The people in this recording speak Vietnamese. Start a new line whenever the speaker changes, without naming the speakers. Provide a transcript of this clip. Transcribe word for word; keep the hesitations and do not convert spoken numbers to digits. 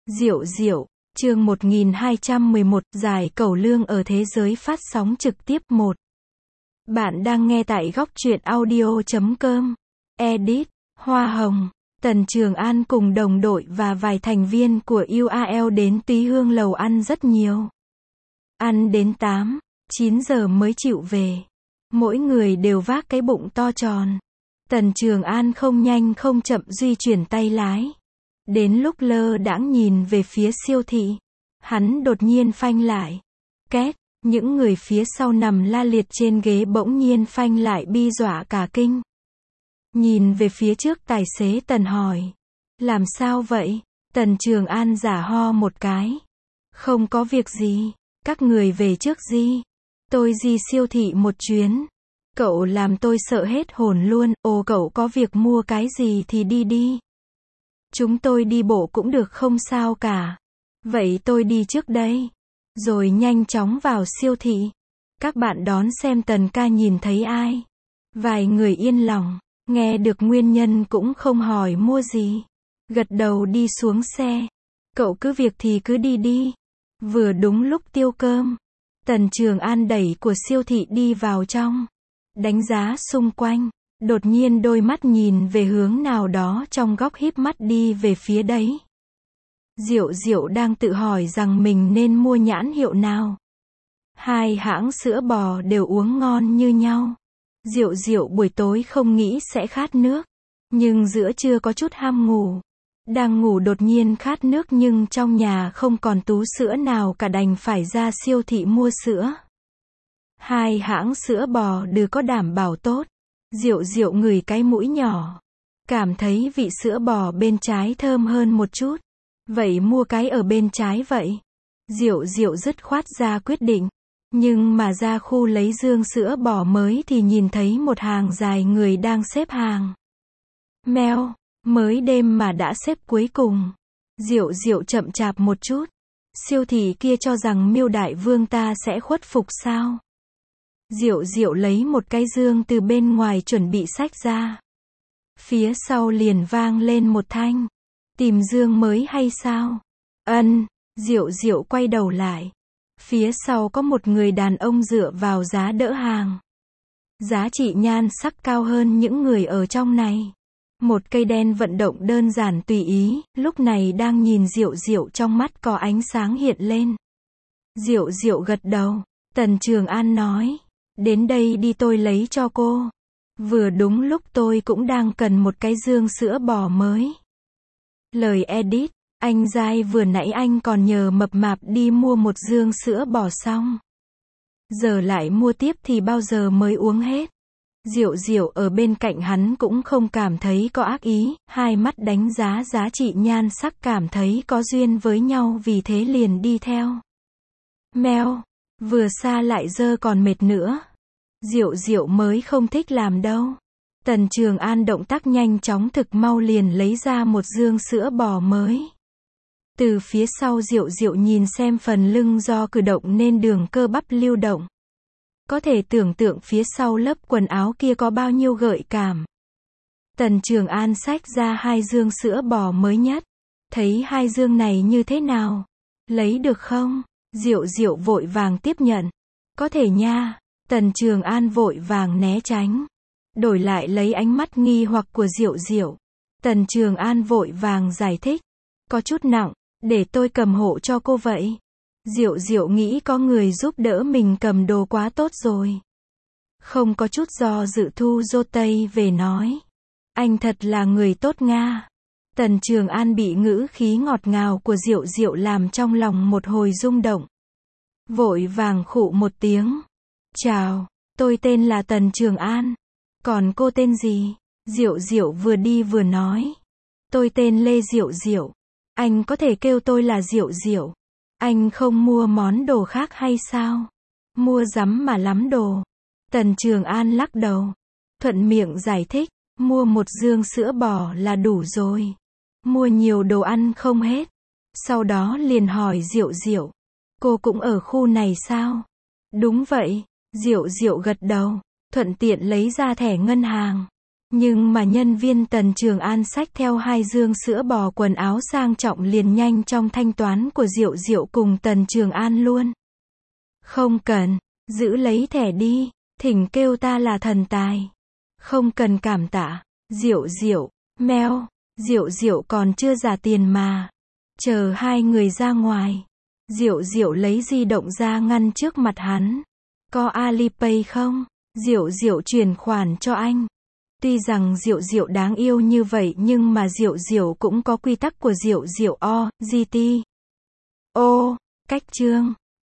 Diệu diệu, chương một nghìn hai trăm mười một, giải cẩu lương ở thế giới phát sóng trực tiếp một. Bạn đang nghe tại góc truyện audio chấm com. Edit, Hoa Hồng, Tần Trường An cùng đồng đội và vài thành viên của u a lờ đến Túy Hương lầu ăn rất nhiều. Ăn đến tám, chín giờ mới chịu về. Mỗi người đều vác cái bụng to tròn. Tần Trường An không nhanh không chậm di chuyển tay lái. Đến lúc lơ đãng nhìn về phía siêu thị, hắn đột nhiên phanh lại. Két, những người phía sau nằm la liệt trên ghế bỗng nhiên phanh lại bi dọa cả kinh. Nhìn về phía trước tài xế Tần hỏi. Làm sao vậy? Tần Trường An giả ho một cái. Không có việc gì, các người về trước đi. Tôi đi siêu thị một chuyến. Cậu làm tôi sợ hết hồn luôn, ồ cậu có việc mua cái gì thì đi đi. Chúng tôi đi bộ cũng được không sao cả. Vậy tôi đi trước đây. Rồi nhanh chóng vào siêu thị. Các bạn đón xem Tần ca nhìn thấy ai. Vài người yên lòng, nghe được nguyên nhân cũng không hỏi mua gì. Gật đầu đi xuống xe. Cậu cứ việc thì cứ đi đi. Vừa đúng lúc tiêu cơm. Tần Trường An đẩy của siêu thị đi vào trong. Đánh giá xung quanh. Đột nhiên đôi mắt nhìn về hướng nào đó trong góc híp mắt đi về phía đấy. Diệu Diệu đang tự hỏi rằng mình nên mua nhãn hiệu nào. Hai hãng sữa bò đều uống ngon như nhau. Diệu Diệu buổi tối không nghĩ sẽ khát nước. Nhưng giữa trưa có chút ham ngủ. Đang ngủ đột nhiên khát nước nhưng trong nhà không còn tú sữa nào cả đành phải ra siêu thị mua sữa. Hai hãng sữa bò đều có đảm bảo tốt. Diệu Diệu ngửi cái mũi nhỏ. Cảm thấy vị sữa bò bên trái thơm hơn một chút. Vậy mua cái ở bên trái vậy. Diệu Diệu dứt khoát ra quyết định. Nhưng mà ra khu lấy dương sữa bò mới thì nhìn thấy một hàng dài người đang xếp hàng. Meo, mới đêm mà đã xếp cuối cùng. Diệu Diệu chậm chạp một chút. Siêu thị kia cho rằng Miêu Đại Vương ta sẽ khuất phục sao? Diệu Diệu lấy một cái dương từ bên ngoài chuẩn bị xách ra. Phía sau liền vang lên một thanh. Tìm dương mới hay sao? Ân, Diệu Diệu quay đầu lại. Phía sau có một người đàn ông dựa vào giá đỡ hàng. Giá trị nhan sắc cao hơn những người ở trong này. Một cây đen vận động đơn giản tùy ý, lúc này đang nhìn Diệu Diệu trong mắt có ánh sáng hiện lên. Diệu Diệu gật đầu. Tần Trường An nói. Đến đây đi tôi lấy cho cô. Vừa đúng lúc tôi cũng đang cần một cái dương sữa bò mới. Lời edit, anh Giai vừa nãy anh còn nhờ mập mạp đi mua một dương sữa bò xong. Giờ lại mua tiếp thì bao giờ mới uống hết. Diệu Diệu ở bên cạnh hắn cũng không cảm thấy có ác ý, hai mắt đánh giá giá trị nhan sắc cảm thấy có duyên với nhau vì thế liền đi theo. Meo, vừa xa lại dơ còn mệt nữa. Diệu Diệu mới không thích làm đâu. Tần Trường An động tác nhanh chóng thực mau liền lấy ra một dương sữa bò mới. Từ phía sau Diệu Diệu nhìn xem phần lưng do cử động nên đường cơ bắp lưu động. Có thể tưởng tượng phía sau lớp quần áo kia có bao nhiêu gợi cảm. Tần Trường An xách ra hai dương sữa bò mới nhất. Thấy hai dương này như thế nào? Lấy được không? Diệu Diệu vội vàng tiếp nhận. Có thể nha. Tần Trường An vội vàng né tránh. Đổi lại lấy ánh mắt nghi hoặc của Diệu Diệu. Tần Trường An vội vàng giải thích. Có chút nặng, để tôi cầm hộ cho cô vậy. Diệu Diệu nghĩ có người giúp đỡ mình cầm đồ quá tốt rồi. Không có chút do dự thu rô tây về nói. Anh thật là người tốt Nga. Tần Trường An bị ngữ khí ngọt ngào của Diệu Diệu làm trong lòng một hồi rung động. Vội vàng khụ một tiếng. Chào, tôi tên là Tần Trường An. Còn cô tên gì? Diệu Diệu vừa đi vừa nói. Tôi tên Lê Diệu Diệu. Anh có thể kêu tôi là Diệu Diệu. Anh không mua món đồ khác hay sao? Mua rắm mà lắm đồ. Tần Trường An lắc đầu. Thuận miệng giải thích. Mua một dương sữa bò là đủ rồi. Mua nhiều đồ ăn không hết. Sau đó liền hỏi Diệu Diệu. Cô cũng ở khu này sao? Đúng vậy. Diệu Diệu gật đầu. Thuận tiện lấy ra thẻ ngân hàng. Nhưng mà nhân viên Tần Trường An xách theo hai dương sữa bò quần áo sang trọng liền nhanh trong thanh toán của Diệu Diệu cùng Tần Trường An luôn. Không cần, giữ lấy thẻ đi, thỉnh kêu ta là thần tài. Không cần cảm tạ, Diệu Diệu, meo, Diệu Diệu còn chưa trả tiền mà. Chờ hai người ra ngoài. Diệu Diệu lấy di động ra ngăn trước mặt hắn. Có Alipay không? Diệu Diệu chuyển khoản cho anh. Tuy rằng Diệu Diệu đáng yêu như vậy nhưng mà Diệu Diệu cũng có quy tắc của Diệu Diệu o, giê tê. Ô, cách chương.